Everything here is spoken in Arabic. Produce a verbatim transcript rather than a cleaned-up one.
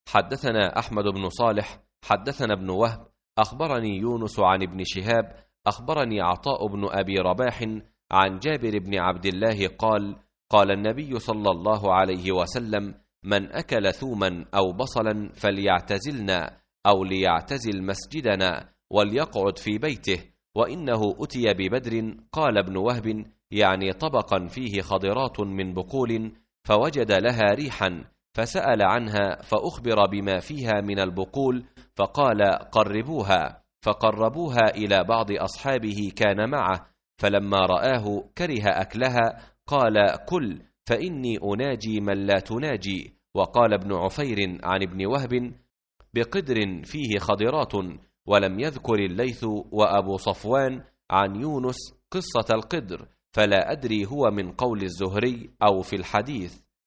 حدثنا أحمد بن صالح حدثنا ابن وهب أخبرني يونس عن ابن شهاب أخبرني عطاء بن أبي رباح عن جابر بن عبد الله قال قال النبي صلى الله عليه وسلم: من أكل ثوما أو بصلا فليعتزلنا أو ليعتزل مسجدنا وليقعد في بيته، وإنه أتي ببدر. قال ابن وهب: يعني طبقا فيه خضرات من بقول، فوجد لها ريحا فسأل عنها فأخبر بما فيها من البقول، فقال: قربوها. فقربوها إلى بعض أصحابه كان معه، فلما رآه كره أكلها قال: كل فإني أناجي من لا تناجي. وقال ابن عفير عن ابن وهب: بقدر فيه خضرات. ولم يذكر الليث وأبو صفوان عن يونس قصة القدر، فلا أدري هو من قول الزهري أو في الحديث.